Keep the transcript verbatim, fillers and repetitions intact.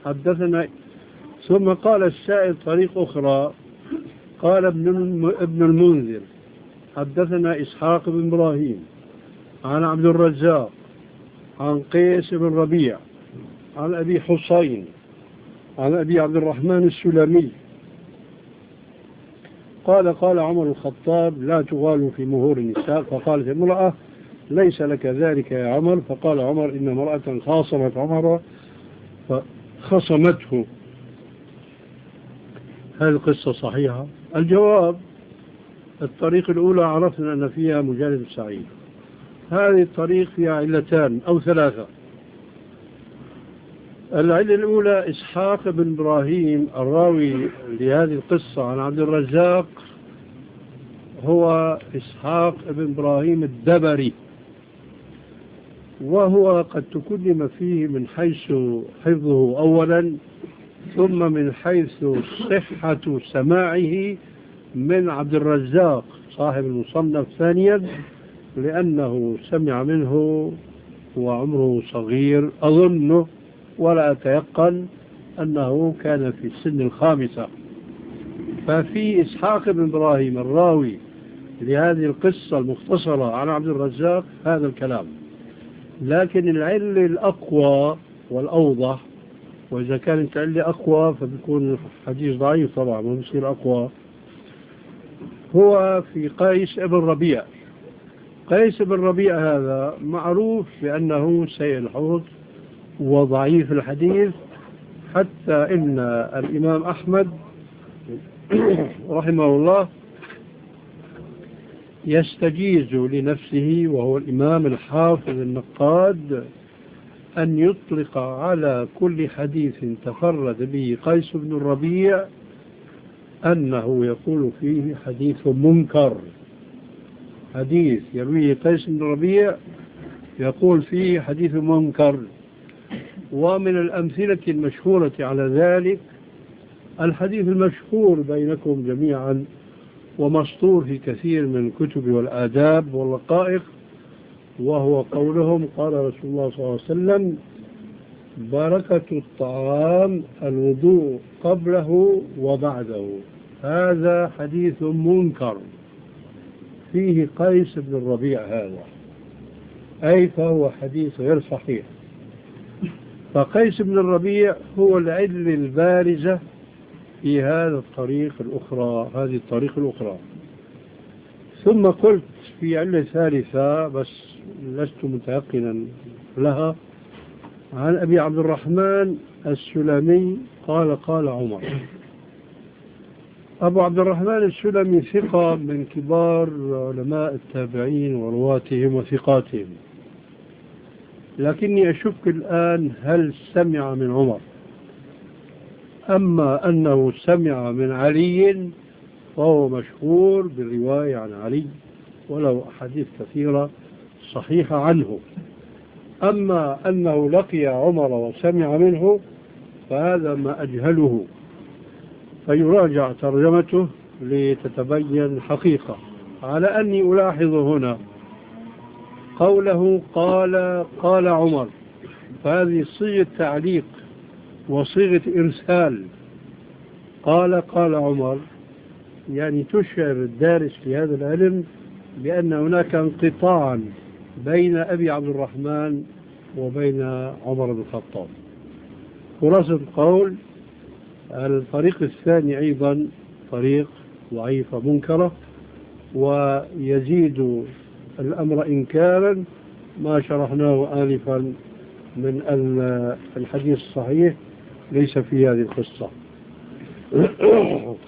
حدثنا. ثم قال السائل طريق أخرى، قال ابن ابن المنذر حدثنا إسحاق بن إبراهيم عن عبد الرزاق عن قيس بن ربيع عن أبي حسين عن أبي عبد الرحمن السلمي قال قال عمر الخطاب لا تغالوا في مهور النساء. فقالت امرأة ليس لك ذلك يا عمر. فقال عمر إن امرأة خاصمت عمر فخصمته. هذه القصة صحيحة؟ الجواب الطريق الأولى عرفنا أن فيها مجالد سعيد. هذه الطريق فيها علتان أو ثلاثة. العلة الأولى إسحاق بن إبراهيم الراوي لهذه القصة عن عبد الرزاق هو إسحاق بن إبراهيم الدبري، وهو قد تكلم فيه من حيث حفظه أولا، ثم من حيث صحة سماعه من عبد الرزاق صاحب المصنف ثانيا، لأنه سمع منه وعمره صغير أظنه، ولا أتيقن أنه كان في السن الخامسة. ففي إسحاق بن إبراهيم الراوي لهذه القصة المختصرة عن عبد الرزاق هذا الكلام. لكن العلة الأقوى والأوضح، وإذا كانت علة أقوى فبيكون الحديث ضعيف طبعا ويصير أقوى، هو في قيس بن ربيع. قيس بن ربيع هذا معروف بأنه سيء الحفظ وضعيف الحديث، حتى إن الإمام أحمد رحمه الله يستجيز لنفسه وهو الإمام الحافظ النقاد أن يطلق على كل حديث تفرد به قيس بن الربيع أنه يقول فيه حديث منكر. حديث يرويه قيس بن الربيع يقول فيه حديث منكر. ومن الأمثلة المشهورة على ذلك الحديث المشهور بينكم جميعا ومسطور في كثير من الكتب والآداب والرقائق، وهو قولهم قال رسول الله صلى الله عليه وسلم بركة الطعام الوضوء قبله وبعده. هذا حديث منكر فيه قيس بن الربيع هذا، أي فهو حديث غير صحيح. فقيس بن الربيع هو العلة البارزة في هذا الطريق الأخرى هذه الطريق الأخرى. ثم قلت في علة ثالثة بس لست متيقنا لها، عن أبي عبد الرحمن السلمي قال قال عمر. أبو عبد الرحمن السلمي ثقة من كبار علماء التابعين ورواتهم وثقاتهم، لكني أشك الآن هل سمع من عمر. أما أنه سمع من علي فهو مشهور بالرواية عن علي، ولو أحاديث كثيرة صحيحة عنه. أما أنه لقي عمر وسمع منه فهذا ما أجهله، فيراجع ترجمته لتتبين الحقيقة. على أني ألاحظ هنا قوله قال قال عمر، فهذه صيغة تعليق وصيغة إرسال. قال قال عمر يعني تشعر الدارس في هذا العلم بأن هناك انقطاعا بين أبي عبد الرحمن وبين عمر بن الخطاب. خلاصة القول الطريق الثاني أيضا طريق ضعيفة منكرة، ويزيد الأمر إنكارا ما شرحناه آنفا من أن الحديث الصحيح ليس في هذه القصة.